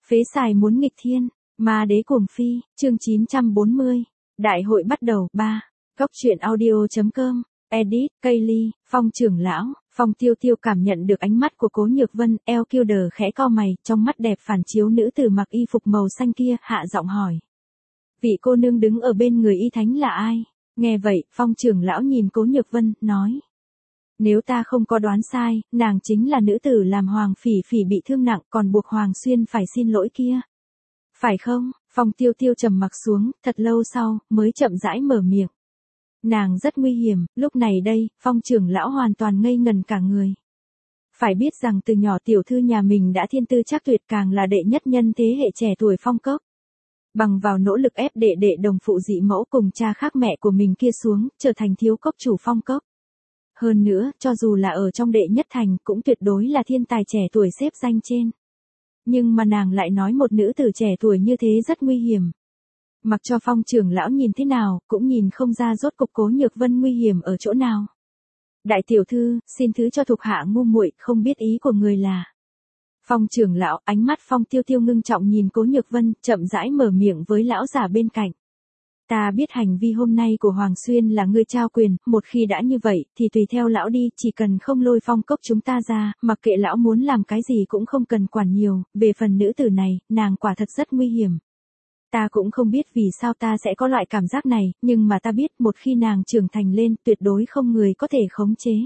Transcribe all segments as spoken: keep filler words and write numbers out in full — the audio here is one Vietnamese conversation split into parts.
Phế xài muốn nghịch thiên, ma đế cuồng phi, chương chín trăm bốn mươi. Đại hội bắt đầu, ba. Góc truyện audio.com, edit, Kaylee, Phong trưởng lão, Phong Tiêu Tiêu cảm nhận được ánh mắt của Cố Nhược Vân, eo kiêu đờ khẽ cau mày, trong mắt đẹp phản chiếu nữ tử mặc y phục màu xanh kia, hạ giọng hỏi. Vị cô nương đứng ở bên người y thánh là ai? Nghe vậy, Phong trưởng lão nhìn Cố Nhược Vân, nói. Nếu ta không có đoán sai, nàng chính là nữ tử làm Hoàng Phỉ Phỉ bị thương nặng còn buộc Hoàng Xuyên phải xin lỗi kia. Phải không? Phong Tiêu Tiêu trầm mặc xuống, thật lâu sau, mới chậm rãi mở miệng. Nàng rất nguy hiểm, lúc này đây, Phong trưởng lão hoàn toàn ngây ngần cả người. Phải biết rằng từ nhỏ tiểu thư nhà mình đã thiên tư chắc tuyệt, càng là đệ nhất nhân thế hệ trẻ tuổi Phong Cốc. Bằng vào nỗ lực ép đệ đệ đồng phụ dị mẫu cùng cha khác mẹ của mình kia xuống, trở thành thiếu cốc chủ Phong Cốc. Hơn nữa, cho dù là ở trong đệ nhất thành, cũng tuyệt đối là thiên tài trẻ tuổi xếp danh trên. Nhưng mà nàng lại nói một nữ tử trẻ tuổi như thế rất nguy hiểm. Mặc cho Phong trưởng lão nhìn thế nào, cũng nhìn không ra rốt cục Cố Nhược Vân nguy hiểm ở chỗ nào. Đại tiểu thư, xin thứ cho thuộc hạ ngu muội, không biết ý của người là. Phong trưởng lão, ánh mắt Phong Tiêu Tiêu ngưng trọng nhìn Cố Nhược Vân, chậm rãi mở miệng với lão già bên cạnh. Ta biết hành vi hôm nay của Hoàng Xuyên là ngươi trao quyền, một khi đã như vậy, thì tùy theo lão đi, chỉ cần không lôi Phong Cốc chúng ta ra, mặc kệ lão muốn làm cái gì cũng không cần quản nhiều, về phần nữ tử này, nàng quả thật rất nguy hiểm. Ta cũng không biết vì sao ta sẽ có loại cảm giác này, nhưng mà ta biết một khi nàng trưởng thành lên, tuyệt đối không người có thể khống chế.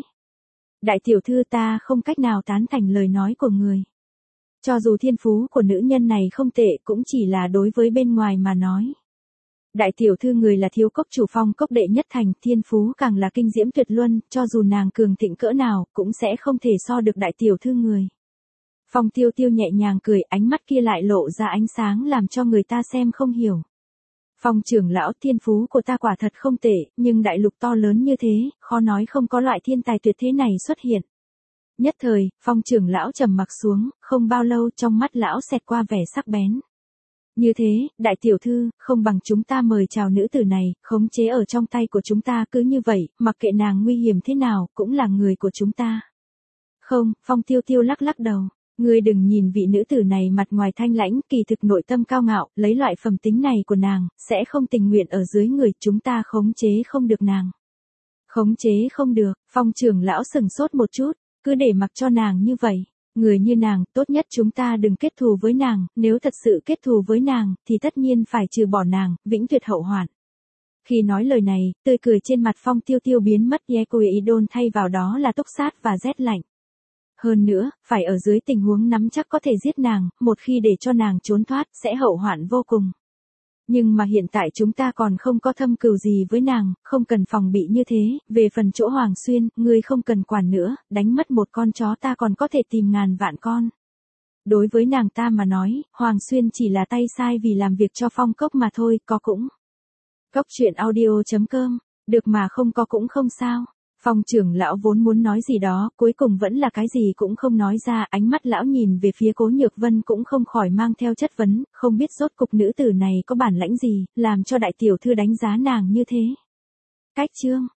Đại tiểu thư, ta không cách nào tán thành lời nói của người. Cho dù thiên phú của nữ nhân này không tệ, cũng chỉ là đối với bên ngoài mà nói. Đại tiểu thư, người là thiếu cốc chủ Phong Cốc đệ nhất thành, thiên phú càng là kinh diễm tuyệt luân, cho dù nàng cường thịnh cỡ nào, cũng sẽ không thể so được đại tiểu thư người. Phong Tiêu Tiêu nhẹ nhàng cười, ánh mắt kia lại lộ ra ánh sáng làm cho người ta xem không hiểu. Phong trưởng lão, thiên phú của ta quả thật không tệ, nhưng đại lục to lớn như thế, khó nói không có loại thiên tài tuyệt thế này xuất hiện. Nhất thời, Phong trưởng lão trầm mặc xuống, không bao lâu trong mắt lão xẹt qua vẻ sắc bén. Như thế, đại tiểu thư, không bằng chúng ta mời chào nữ tử này, khống chế ở trong tay của chúng ta, cứ như vậy, mặc kệ nàng nguy hiểm thế nào, cũng là người của chúng ta. Không, Phong Tiêu Tiêu lắc lắc đầu. Ngươi đừng nhìn vị nữ tử này mặt ngoài thanh lãnh, kỳ thực nội tâm cao ngạo, lấy loại phẩm tính này của nàng, sẽ không tình nguyện ở dưới người chúng ta khống chế không được nàng. Khống chế không được, Phong trưởng lão sừng sốt một chút, cứ để mặc cho nàng như vậy. Người như nàng, tốt nhất chúng ta đừng kết thù với nàng, nếu thật sự kết thù với nàng, thì tất nhiên phải trừ bỏ nàng, vĩnh tuyệt hậu hoạn. Khi nói lời này, tươi cười trên mặt Phong Tiêu Tiêu biến mất, Yekoidon thay vào đó là túc sát và rét lạnh. Hơn nữa, phải ở dưới tình huống nắm chắc có thể giết nàng, một khi để cho nàng trốn thoát, sẽ hậu hoạn vô cùng. Nhưng mà hiện tại chúng ta còn không có thâm cừu gì với nàng, không cần phòng bị như thế, về phần chỗ Hoàng Xuyên, ngươi không cần quản nữa, đánh mất một con chó ta còn có thể tìm ngàn vạn con. Đối với nàng ta mà nói, Hoàng Xuyên chỉ là tay sai vì làm việc cho Phong Cốc mà thôi, có cũng. Góc truyện audio.com, được mà không có cũng không sao. Phong trưởng lão vốn muốn nói gì đó, cuối cùng vẫn là cái gì cũng không nói ra, ánh mắt lão nhìn về phía Cố Nhược Vân cũng không khỏi mang theo chất vấn, không biết rốt cục nữ tử này có bản lãnh gì, làm cho đại tiểu thư đánh giá nàng như thế. Cách chương,